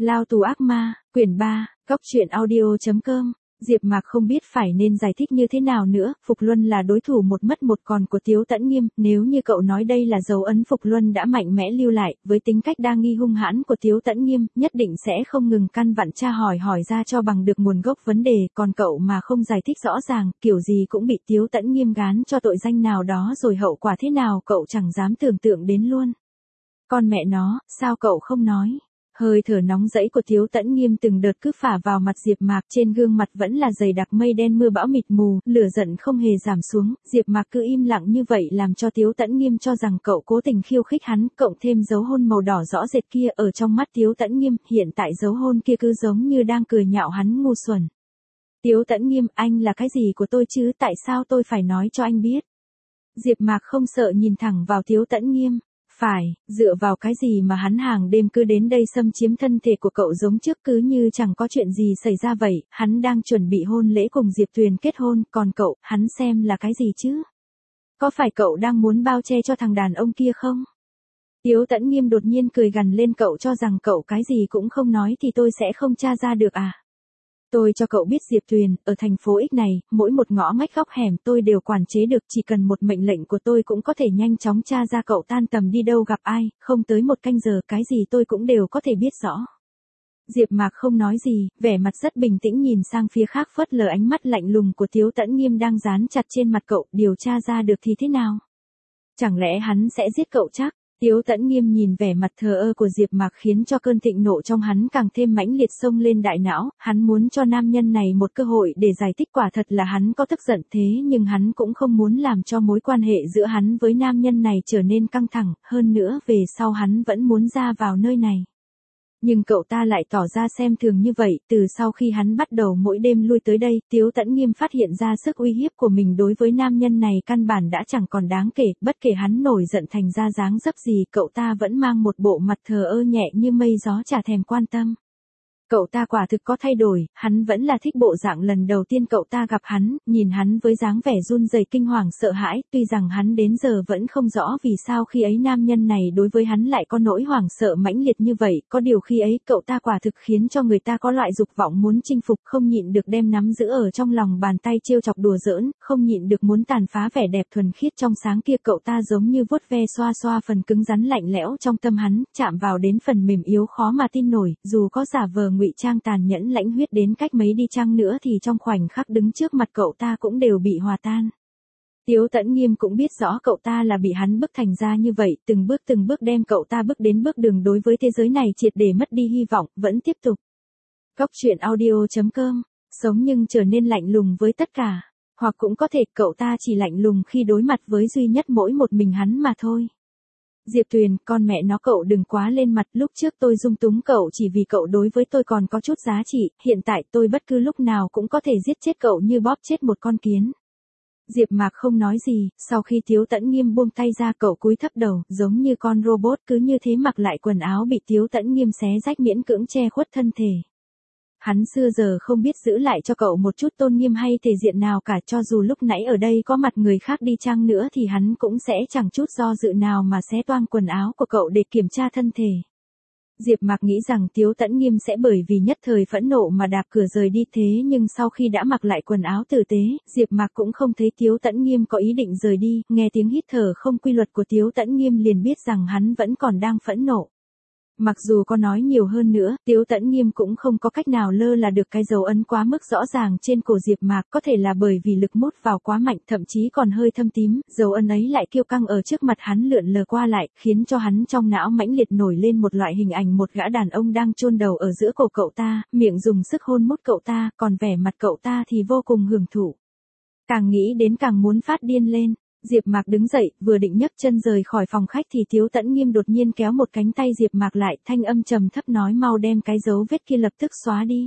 Lao tù ác ma, quyển 3, Góc truyện audio.com. Diệp Mạc không biết phải nên giải thích như thế nào nữa, Phục Luân là đối thủ một mất một còn của Tiếu Tẫn Nghiêm, nếu như cậu nói đây là dấu ấn Phục Luân đã mạnh mẽ lưu lại, với tính cách đa nghi hung hãn của Tiếu Tẫn Nghiêm, nhất định sẽ không ngừng căn vặn tra hỏi ra cho bằng được nguồn gốc vấn đề, còn cậu mà không giải thích rõ ràng, kiểu gì cũng bị Tiếu Tẫn Nghiêm gán cho tội danh nào đó rồi hậu quả thế nào cậu chẳng dám tưởng tượng đến luôn. Con mẹ nó, sao cậu không nói? Hơi thở nóng rẫy của Tiếu Tẫn Nghiêm từng đợt cứ phả vào mặt Diệp Mạc, trên gương mặt vẫn là dày đặc mây đen mưa bão mịt mù, lửa giận không hề giảm xuống, Diệp Mạc cứ im lặng như vậy làm cho Tiếu Tẫn Nghiêm cho rằng cậu cố tình khiêu khích hắn, cộng thêm dấu hôn màu đỏ rõ rệt kia ở trong mắt Tiếu Tẫn Nghiêm, hiện tại dấu hôn kia cứ giống như đang cười nhạo hắn ngu xuẩn. Tiếu Tẫn Nghiêm, anh là cái gì của tôi chứ, tại sao tôi phải nói cho anh biết? Diệp Mạc không sợ nhìn thẳng vào Tiếu Tẫn Nghiêm. Phải, dựa vào cái gì mà hắn hàng đêm cứ đến đây xâm chiếm thân thể của cậu giống trước cứ như chẳng có chuyện gì xảy ra vậy, hắn đang chuẩn bị hôn lễ cùng Diệp Tuyền kết hôn, còn cậu, hắn xem là cái gì chứ? Có phải cậu đang muốn bao che cho thằng đàn ông kia không? Tiếu Tẫn Nghiêm đột nhiên cười gằn lên, cậu cho rằng cậu cái gì cũng không nói thì tôi sẽ không tra ra được à? Tôi cho cậu biết Diệp Tuyền, ở thành phố X này, mỗi một ngõ ngách góc hẻm tôi đều quản chế được, chỉ cần một mệnh lệnh của tôi cũng có thể nhanh chóng tra ra cậu tan tầm đi đâu gặp ai, không tới một canh giờ cái gì tôi cũng đều có thể biết rõ. Diệp Mạc không nói gì, vẻ mặt rất bình tĩnh nhìn sang phía khác phớt lờ ánh mắt lạnh lùng của Tiếu Tẫn Nghiêm đang dán chặt trên mặt cậu, điều tra ra được thì thế nào? Chẳng lẽ hắn sẽ giết cậu chắc? Tiếu Tẫn Nghiêm nhìn vẻ mặt thờ ơ của Diệp Mạc khiến cho cơn thịnh nộ trong hắn càng thêm mãnh liệt xông lên đại não, hắn muốn cho nam nhân này một cơ hội để giải thích, quả thật là hắn có tức giận thế nhưng hắn cũng không muốn làm cho mối quan hệ giữa hắn với nam nhân này trở nên căng thẳng, hơn nữa về sau hắn vẫn muốn ra vào nơi này. Nhưng cậu ta lại tỏ ra xem thường như vậy, từ sau khi hắn bắt đầu mỗi đêm lui tới đây, Tiếu Tẫn Nghiêm phát hiện ra sức uy hiếp của mình đối với nam nhân này căn bản đã chẳng còn đáng kể, bất kể hắn nổi giận thành ra dáng dấp gì, cậu ta vẫn mang một bộ mặt thờ ơ nhẹ như mây gió chả thèm quan tâm. Cậu ta quả thực có thay đổi, hắn vẫn là thích bộ dạng lần đầu tiên cậu ta gặp hắn, nhìn hắn với dáng vẻ run rẩy kinh hoàng sợ hãi, tuy rằng hắn đến giờ vẫn không rõ vì sao khi ấy nam nhân này đối với hắn lại có nỗi hoảng sợ mãnh liệt như vậy, có điều khi ấy cậu ta quả thực khiến cho người ta có loại dục vọng muốn chinh phục, không nhịn được đem nắm giữ ở trong lòng bàn tay trêu chọc đùa giỡn, không nhịn được muốn tàn phá vẻ đẹp thuần khiết trong sáng kia, cậu ta giống như vuốt ve xoa xoa phần cứng rắn lạnh lẽo trong tâm hắn, chạm vào đến phần mềm yếu khó mà tin nổi, dù có giả vờ ngụy trang tàn nhẫn lãnh huyết đến cách mấy đi chăng nữa thì trong khoảnh khắc đứng trước mặt cậu ta cũng đều bị hòa tan. Tiếu Tẫn Nghiêm cũng biết rõ cậu ta là bị hắn bức thành ra như vậy, từng bước đem cậu ta bước đến bước đường đối với thế giới này triệt để mất đi hy vọng, vẫn tiếp tục. Góc truyện audio.com, sống nhưng trở nên lạnh lùng với tất cả, hoặc cũng có thể cậu ta chỉ lạnh lùng khi đối mặt với duy nhất mỗi một mình hắn mà thôi. Diệp Tuyền, con mẹ nó cậu đừng quá lên mặt, lúc trước tôi dung túng cậu chỉ vì cậu đối với tôi còn có chút giá trị, hiện tại tôi bất cứ lúc nào cũng có thể giết chết cậu như bóp chết một con kiến. Diệp Mạc không nói gì, sau khi Tiếu Tẫn Nghiêm buông tay ra cậu cúi thấp đầu, giống như con robot cứ như thế mặc lại quần áo bị Tiếu Tẫn Nghiêm xé rách miễn cưỡng che khuất thân thể. Hắn xưa giờ không biết giữ lại cho cậu một chút tôn nghiêm hay thể diện nào cả, cho dù lúc nãy ở đây có mặt người khác đi chăng nữa thì hắn cũng sẽ chẳng chút do dự nào mà xé toang quần áo của cậu để kiểm tra thân thể. Diệp Mạc nghĩ rằng Tiếu Tẫn Nghiêm sẽ bởi vì nhất thời phẫn nộ mà đạp cửa rời đi, thế nhưng sau khi đã mặc lại quần áo tử tế, Diệp Mạc cũng không thấy Tiếu Tẫn Nghiêm có ý định rời đi, nghe tiếng hít thở không quy luật của Tiếu Tẫn Nghiêm liền biết rằng hắn vẫn còn đang phẫn nộ. Mặc dù có nói nhiều hơn nữa, Tiếu Tẫn Nghiêm cũng không có cách nào lơ là được cái dấu ấn quá mức rõ ràng trên cổ Diệp Mạc, có thể là bởi vì lực mút vào quá mạnh, thậm chí còn hơi thâm tím, dấu ấn ấy lại kiêu căng ở trước mặt hắn lượn lờ qua lại, khiến cho hắn trong não mãnh liệt nổi lên một loại hình ảnh một gã đàn ông đang chôn đầu ở giữa cổ cậu ta, miệng dùng sức hôn mút cậu ta, còn vẻ mặt cậu ta thì vô cùng hưởng thụ. Càng nghĩ đến càng muốn phát điên lên. Diệp Mạc đứng dậy, vừa định nhấc chân rời khỏi phòng khách thì Tiếu Tẫn Nghiêm đột nhiên kéo một cánh tay Diệp Mạc lại, thanh âm trầm thấp nói, mau đem cái dấu vết kia lập tức xóa đi.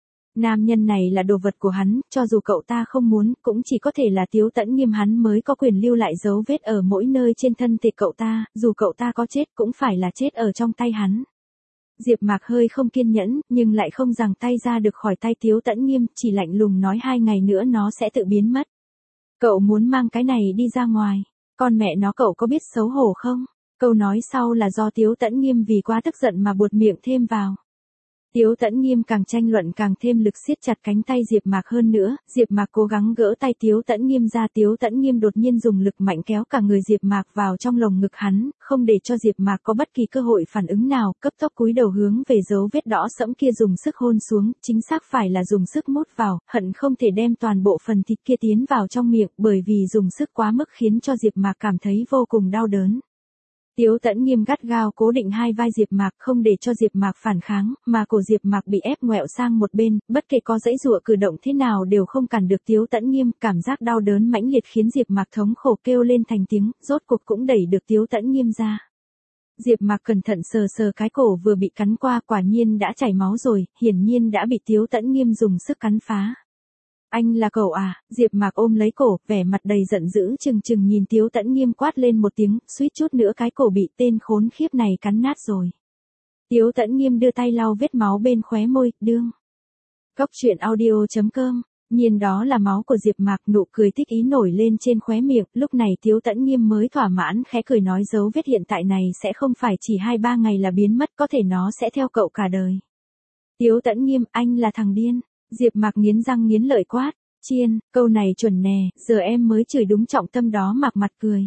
Nam nhân này là đồ vật của hắn, cho dù cậu ta không muốn, cũng chỉ có thể là Tiếu Tẫn Nghiêm hắn mới có quyền lưu lại dấu vết ở mỗi nơi trên thân thể cậu ta, dù cậu ta có chết cũng phải là chết ở trong tay hắn. Diệp Mạc hơi không kiên nhẫn, nhưng lại không giằng tay ra được khỏi tay Tiếu Tẫn Nghiêm, chỉ lạnh lùng nói 2 ngày nữa nó sẽ tự biến mất. Cậu muốn mang cái này đi ra ngoài, con mẹ nó cậu có biết xấu hổ không? Câu nói sau là do Tiếu Tẫn Nghiêm vì quá tức giận mà buột miệng thêm vào. Tiếu Tẫn Nghiêm càng tranh luận càng thêm lực siết chặt cánh tay Diệp Mạc hơn nữa, Diệp Mạc cố gắng gỡ tay Tiếu Tẫn Nghiêm ra, Tiếu Tẫn Nghiêm đột nhiên dùng lực mạnh kéo cả người Diệp Mạc vào trong lồng ngực hắn, không để cho Diệp Mạc có bất kỳ cơ hội phản ứng nào, cấp tốc cúi đầu hướng về dấu vết đỏ sẫm kia dùng sức hôn xuống, chính xác phải là dùng sức mút vào, hận không thể đem toàn bộ phần thịt kia tiến vào trong miệng, bởi vì dùng sức quá mức khiến cho Diệp Mạc cảm thấy vô cùng đau đớn. Tiếu Tẫn Nghiêm gắt gao cố định hai vai Diệp Mạc không để cho Diệp Mạc phản kháng, mà cổ Diệp Mạc bị ép ngoẹo sang một bên, bất kể có giãy giụa cử động thế nào đều không cản được Tiếu Tẫn Nghiêm, cảm giác đau đớn mãnh liệt khiến Diệp Mạc thống khổ kêu lên thành tiếng, rốt cuộc cũng đẩy được Tiếu Tẫn Nghiêm ra. Diệp Mạc cẩn thận sờ sờ cái cổ vừa bị cắn qua, quả nhiên đã chảy máu rồi, hiển nhiên đã bị Tiếu Tẫn Nghiêm dùng sức cắn phá. Anh là cậu à? Diệp Mạc ôm lấy cổ, vẻ mặt đầy giận dữ chừng nhìn Tiếu Tẫn Nghiêm quát lên một tiếng, suýt chút nữa cái cổ bị tên khốn khiếp này cắn nát rồi. Tiếu Tẫn Nghiêm đưa tay lau vết máu bên khóe môi, đương. Cóc truyện audio.com, nhìn đó là máu của Diệp Mạc, nụ cười thích ý nổi lên trên khóe miệng, lúc này Tiếu Tẫn Nghiêm mới thỏa mãn khẽ cười nói dấu vết hiện tại này sẽ không phải chỉ 2-3 ngày là biến mất, có thể nó sẽ theo cậu cả đời. Tiếu Tẫn Nghiêm, anh là thằng điên. Diệp Mạc nghiến răng nghiến lợi quát, chiên, câu này chuẩn nè, giờ em mới chửi đúng trọng tâm đó. Mạc mặt cười.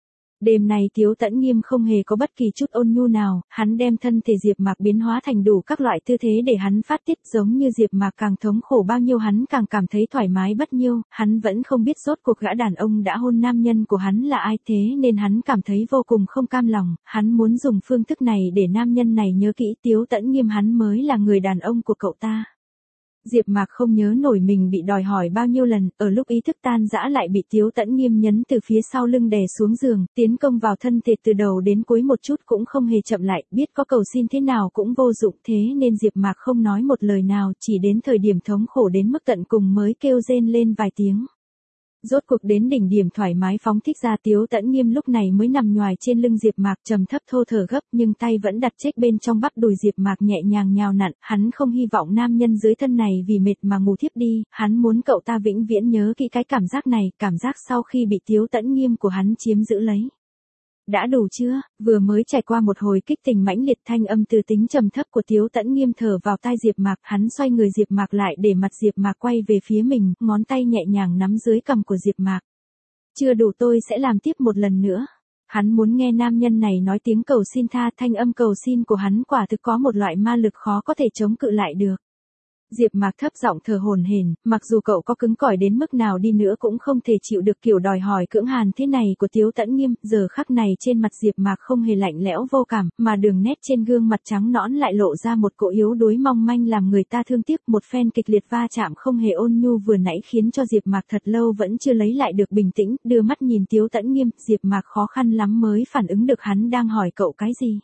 Đêm này Tiếu Tẫn Nghiêm không hề có bất kỳ chút ôn nhu nào, hắn đem thân thể Diệp Mạc biến hóa thành đủ các loại tư thế để hắn phát tiết, giống như Diệp Mạc càng thống khổ bao nhiêu hắn càng cảm thấy thoải mái bất nhiêu, hắn vẫn không biết rốt cuộc gã đàn ông đã hôn nam nhân của hắn là ai, thế nên hắn cảm thấy vô cùng không cam lòng, hắn muốn dùng phương thức này để nam nhân này nhớ kỹ Tiếu Tẫn Nghiêm hắn mới là người đàn ông của cậu ta. Diệp Mạc không nhớ nổi mình bị đòi hỏi bao nhiêu lần, ở lúc ý thức tan rã lại bị Tiếu Tẫn Nghiêm nhấn từ phía sau lưng đè xuống giường, tiến công vào thân thể từ đầu đến cuối một chút cũng không hề chậm lại, biết có cầu xin thế nào cũng vô dụng, thế nên Diệp Mạc không nói một lời nào, chỉ đến thời điểm thống khổ đến mức tận cùng mới kêu rên lên vài tiếng. Rốt cuộc đến đỉnh điểm thoải mái phóng thích ra, Tiếu Tẫn Nghiêm lúc này mới nằm nhoài trên lưng Diệp Mạc trầm thấp thô thở gấp, nhưng tay vẫn đặt chết bên trong bắp đùi Diệp Mạc nhẹ nhàng nhào nặn, hắn không hy vọng nam nhân dưới thân này vì mệt mà ngủ thiếp đi, hắn muốn cậu ta vĩnh viễn nhớ kỹ cái cảm giác này, cảm giác sau khi bị Tiếu Tẫn Nghiêm của hắn chiếm giữ lấy. Đã đủ chưa? Vừa mới trải qua một hồi kích tình mãnh liệt, thanh âm từ tính trầm thấp của Tiếu Tẫn Nghiêm thở vào tai Diệp Mạc, hắn xoay người Diệp Mạc lại để mặt Diệp Mạc quay về phía mình, ngón tay nhẹ nhàng nắm dưới cằm của Diệp Mạc. Chưa đủ, tôi sẽ làm tiếp một lần nữa. Hắn muốn nghe nam nhân này nói tiếng cầu xin tha, thanh âm cầu xin của hắn quả thực có một loại ma lực khó có thể chống cự lại được. Diệp Mạc thấp giọng thở hổn hển, mặc dù cậu có cứng cỏi đến mức nào đi nữa cũng không thể chịu được kiểu đòi hỏi cưỡng hàn thế này của Tiếu Tẫn Nghiêm, giờ khắc này trên mặt Diệp Mạc không hề lạnh lẽo vô cảm, mà đường nét trên gương mặt trắng nõn lại lộ ra một cỗ yếu đuối mong manh làm người ta thương tiếc, một phen kịch liệt va chạm không hề ôn nhu vừa nãy khiến cho Diệp Mạc thật lâu vẫn chưa lấy lại được bình tĩnh, đưa mắt nhìn Tiếu Tẫn Nghiêm, Diệp Mạc khó khăn lắm mới phản ứng được hắn đang hỏi cậu cái gì.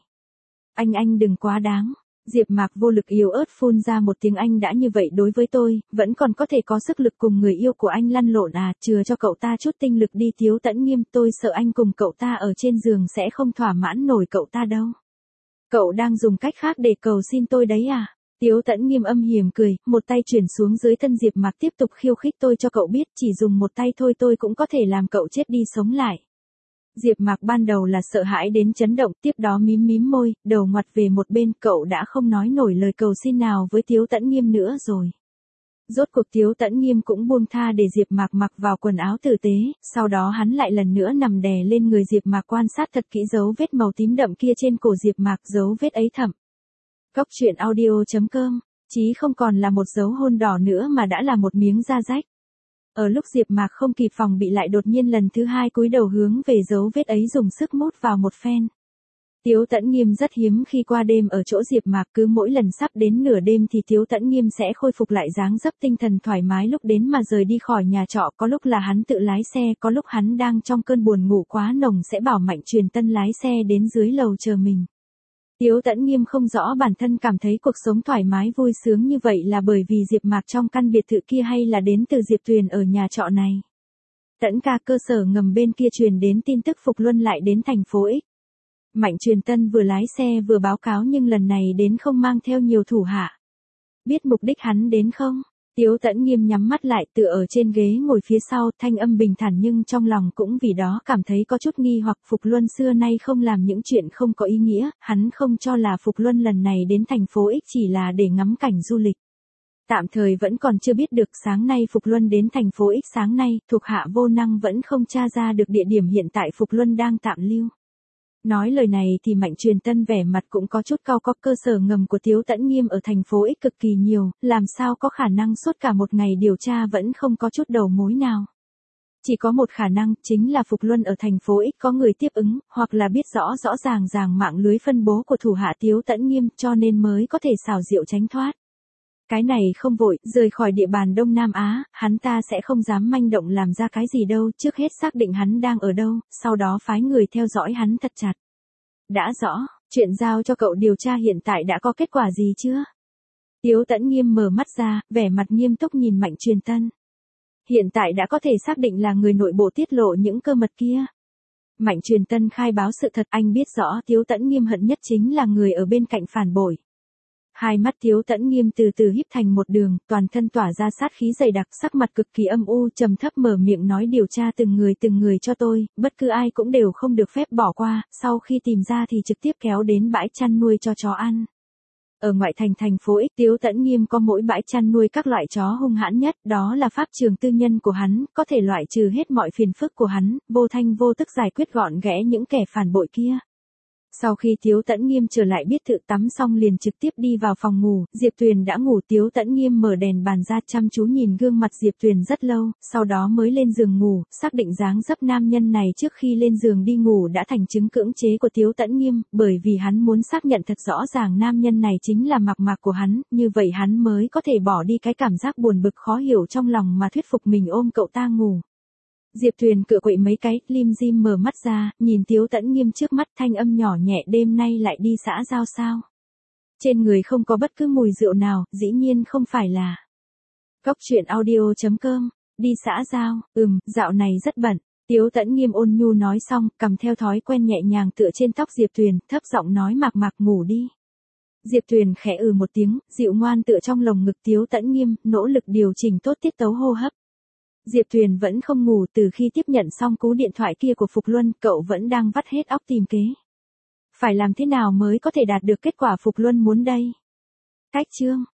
Anh đừng quá đáng. Diệp Mạc vô lực yếu ớt phun ra một tiếng, anh đã như vậy đối với tôi, vẫn còn có thể có sức lực cùng người yêu của anh lăn lộn à, chừa cho cậu ta chút tinh lực đi. Tiếu Tẫn Nghiêm, tôi sợ anh cùng cậu ta ở trên giường sẽ không thỏa mãn nổi cậu ta đâu. Cậu đang dùng cách khác để cầu xin tôi đấy à? Tiếu Tẫn Nghiêm âm hiểm cười, một tay chuyển xuống dưới thân Diệp Mạc tiếp tục khiêu khích, tôi cho cậu biết, chỉ dùng một tay thôi tôi cũng có thể làm cậu chết đi sống lại. Diệp Mạc ban đầu là sợ hãi đến chấn động, tiếp đó mím môi, đầu ngoặt về một bên, cậu đã không nói nổi lời cầu xin nào với Tiếu Tẫn Nghiêm nữa rồi. Rốt cuộc Tiếu Tẫn Nghiêm cũng buông tha để Diệp Mạc mặc vào quần áo tử tế, sau đó hắn lại lần nữa nằm đè lên người Diệp Mạc quan sát thật kỹ dấu vết màu tím đậm kia trên cổ Diệp Mạc, dấu vết ấy thẳm. Cóc truyện audio.com, chí không còn là một dấu hôn đỏ nữa mà đã là một miếng da rách. Ở lúc Diệp Mạc không kịp phòng bị lại đột nhiên lần thứ hai cúi đầu hướng về dấu vết ấy dùng sức mút vào một phen. Tiếu Tẫn Nghiêm rất hiếm khi qua đêm ở chỗ Diệp Mạc, cứ mỗi lần sắp đến nửa đêm thì Tiếu Tẫn Nghiêm sẽ khôi phục lại dáng dấp tinh thần thoải mái lúc đến mà rời đi khỏi nhà trọ, có lúc là hắn tự lái xe, có lúc hắn đang trong cơn buồn ngủ quá nồng sẽ bảo Mạnh Truyền Tân lái xe đến dưới lầu chờ mình. Tiếu Tẫn Nghiêm không rõ bản thân cảm thấy cuộc sống thoải mái vui sướng như vậy là bởi vì Diệp Mạc trong căn biệt thự kia hay là đến từ Diệp Tuyền ở nhà trọ này. Tẫn ca, cơ sở ngầm bên kia truyền đến tin tức Phục Luân lại đến thành phố X. Mạnh Truyền Tân vừa lái xe vừa báo cáo nhưng lần này đến không mang theo nhiều thủ hạ. Biết mục đích hắn đến không? Tiếu Tẫn Nghiêm nhắm mắt lại tựa ở trên ghế ngồi phía sau, thanh âm bình thản nhưng trong lòng cũng vì đó cảm thấy có chút nghi hoặc. Phục Luân xưa nay không làm những chuyện không có ý nghĩa, hắn không cho là Phục Luân lần này đến thành phố X chỉ là để ngắm cảnh du lịch. Tạm thời vẫn còn chưa biết được. Sáng nay Phục Luân đến thành phố X, sáng nay, thuộc hạ vô năng vẫn không tra ra được địa điểm hiện tại Phục Luân đang tạm lưu. Nói lời này thì Mạnh Truyền Tân vẻ mặt cũng có chút cau có. Cơ sở ngầm của Tiếu Tẫn Nghiêm ở thành phố X cực kỳ nhiều, làm sao có khả năng suốt cả một ngày điều tra vẫn không có chút đầu mối nào. Chỉ có một khả năng, chính là Phục Luân ở thành phố X có người tiếp ứng, hoặc là biết rõ rõ ràng mạng lưới phân bố của thủ hạ Tiếu Tẫn Nghiêm cho nên mới có thể xảo diệu tránh thoát. Cái này không vội, rời khỏi địa bàn Đông Nam Á, hắn ta sẽ không dám manh động làm ra cái gì đâu, trước hết xác định hắn đang ở đâu, sau đó phái người theo dõi hắn thật chặt. Đã rõ, chuyện giao cho cậu điều tra hiện tại đã có kết quả gì chưa? Tiếu Tẫn Nghiêm mở mắt ra, vẻ mặt nghiêm túc nhìn Mạnh Truyền Tân. Hiện tại đã có thể xác định là người nội bộ tiết lộ những cơ mật kia. Mạnh Truyền Tân khai báo sự thật, anh biết rõ Tiếu Tẫn Nghiêm hận nhất chính là người ở bên cạnh phản bội. Hai mắt Tiếu Tẫn Nghiêm từ từ híp thành một đường, toàn thân tỏa ra sát khí dày đặc, sắc mặt cực kỳ âm u, trầm thấp mở miệng nói điều tra từng người cho tôi, bất cứ ai cũng đều không được phép bỏ qua, sau khi tìm ra thì trực tiếp kéo đến bãi chăn nuôi cho chó ăn. Ở ngoại thành thành phố X, Tiếu Tẫn Nghiêm có mỗi bãi chăn nuôi các loại chó hung hãn nhất, đó là pháp trường tư nhân của hắn, có thể loại trừ hết mọi phiền phức của hắn, vô thanh vô tức giải quyết gọn ghẽ những kẻ phản bội kia. Sau khi Tiếu Tẫn Nghiêm trở lại biệt thự tắm xong liền trực tiếp đi vào phòng ngủ, Diệp Tuyền đã ngủ. Tiếu Tẫn Nghiêm mở đèn bàn ra chăm chú nhìn gương mặt Diệp Tuyền rất lâu, sau đó mới lên giường ngủ, xác định dáng dấp nam nhân này trước khi lên giường đi ngủ đã thành chứng cưỡng chế của Tiếu Tẫn Nghiêm, bởi vì hắn muốn xác nhận thật rõ ràng nam nhân này chính là Mạc Mạc của hắn, như vậy hắn mới có thể bỏ đi cái cảm giác buồn bực khó hiểu trong lòng mà thuyết phục mình ôm cậu ta ngủ. Diệp Tuyền cựa quậy mấy cái, lim dim mở mắt ra, nhìn Tiếu Tẫn Nghiêm trước mắt, thanh âm nhỏ nhẹ, đêm nay lại đi xã giao sao? Trên người không có bất cứ mùi rượu nào, dĩ nhiên không phải là. Cóc truyện audio.com, đi xã giao, dạo này rất bận. Tiếu Tẫn Nghiêm ôn nhu nói xong, cầm theo thói quen nhẹ nhàng tựa trên tóc Diệp Tuyền, thấp giọng nói Mạc Mạc ngủ đi. Diệp Tuyền khẽ một tiếng, dịu ngoan tựa trong lồng ngực Tiếu Tẫn Nghiêm, nỗ lực điều chỉnh tốt tiết tấu hô hấp. Diệp Tuyền vẫn không ngủ. Từ khi tiếp nhận xong cú điện thoại kia của Phục Luân, cậu vẫn đang vắt hết óc tìm kế. Phải làm thế nào mới có thể đạt được kết quả Phục Luân muốn đây? Cách chương